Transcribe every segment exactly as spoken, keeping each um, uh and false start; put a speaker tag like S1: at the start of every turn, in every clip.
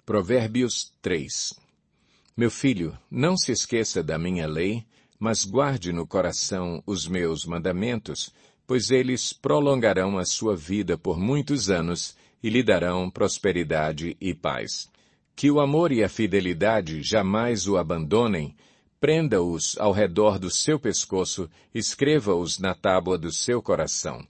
S1: Provérbios três. Meu filho, não se esqueça da minha lei, mas guarde no coração os meus mandamentos, pois eles prolongarão a sua vida por muitos anos e lhe darão prosperidade e paz. Que o amor e a fidelidade jamais o abandonem, prenda-os ao redor do seu pescoço, escreva-os na tábua do seu coração.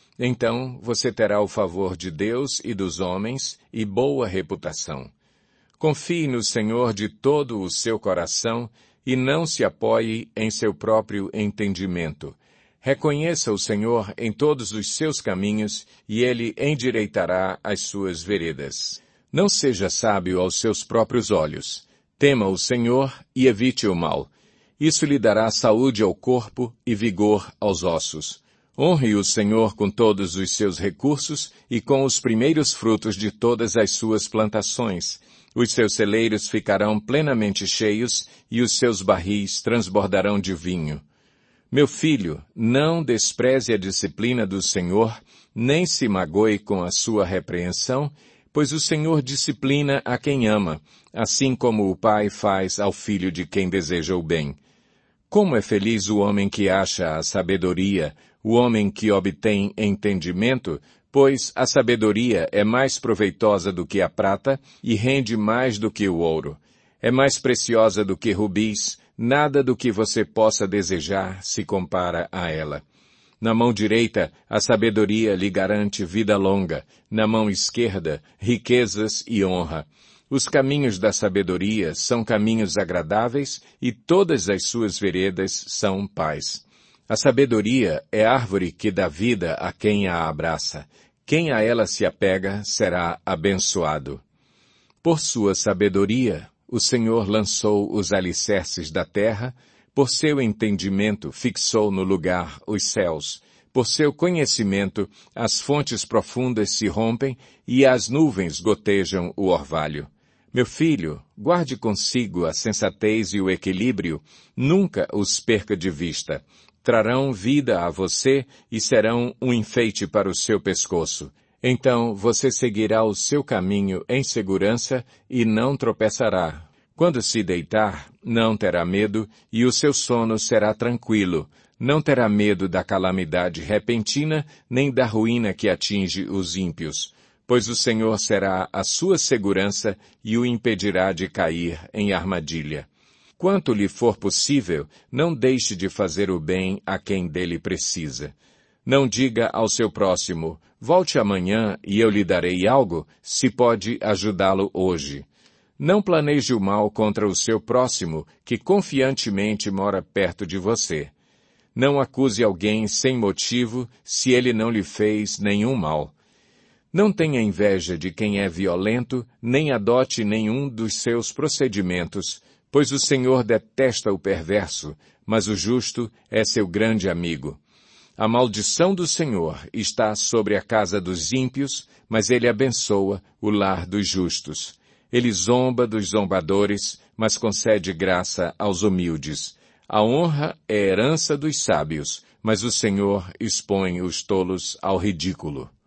S1: Então você terá o favor de Deus e dos homens e boa reputação. Confie no Senhor de todo o seu coração e não se apoie em seu próprio entendimento. Reconheça o Senhor em todos os seus caminhos e Ele endireitará as suas veredas. Não seja sábio aos seus próprios olhos. Tema o Senhor e evite o mal. Isso lhe dará saúde ao corpo e vigor aos ossos. Honre o Senhor com todos os seus recursos e com os primeiros frutos de todas as suas plantações. Os seus celeiros ficarão plenamente cheios e os seus barris transbordarão de vinho. Meu filho, não despreze a disciplina do Senhor, nem se magoe com a sua repreensão, pois o Senhor disciplina a quem ama, assim como o pai faz ao filho de quem deseja o bem. Como é feliz o homem que acha a sabedoria, o homem que obtém entendimento, pois a sabedoria é mais proveitosa do que a prata e rende mais do que o ouro. É mais preciosa do que rubis, nada do que você possa desejar se compara a ela. Na mão direita, a sabedoria lhe garante vida longa, na mão esquerda, riquezas e honra. Os caminhos da sabedoria são caminhos agradáveis e todas as suas veredas são paz. A sabedoria é árvore que dá vida a quem a abraça. Quem a ela se apega será abençoado. Por sua sabedoria, o Senhor lançou os alicerces da terra, por seu entendimento fixou no lugar os céus. Por seu conhecimento, as fontes profundas se rompem e as nuvens gotejam o orvalho. Meu filho, guarde consigo a sensatez e o equilíbrio, nunca os perca de vista. Trarão vida a você e serão um enfeite para o seu pescoço. Então você seguirá o seu caminho em segurança e não tropeçará. Quando se deitar, não terá medo e o seu sono será tranquilo. Não terá medo da calamidade repentina nem da ruína que atinge os ímpios, pois o Senhor será a sua segurança e o impedirá de cair em armadilha. Quanto lhe for possível, não deixe de fazer o bem a quem dele precisa. Não diga ao seu próximo, volte amanhã e eu lhe darei algo, se pode ajudá-lo hoje. Não planeje o mal contra o seu próximo, que confiantemente mora perto de você. Não acuse alguém sem motivo, se ele não lhe fez nenhum mal. Não tenha inveja de quem é violento, nem adote nenhum dos seus procedimentos, pois o Senhor detesta o perverso, mas o justo é seu grande amigo. A maldição do Senhor está sobre a casa dos ímpios, mas ele abençoa o lar dos justos. Ele zomba dos zombadores, mas concede graça aos humildes. A honra é herança dos sábios, mas o Senhor expõe os tolos ao ridículo.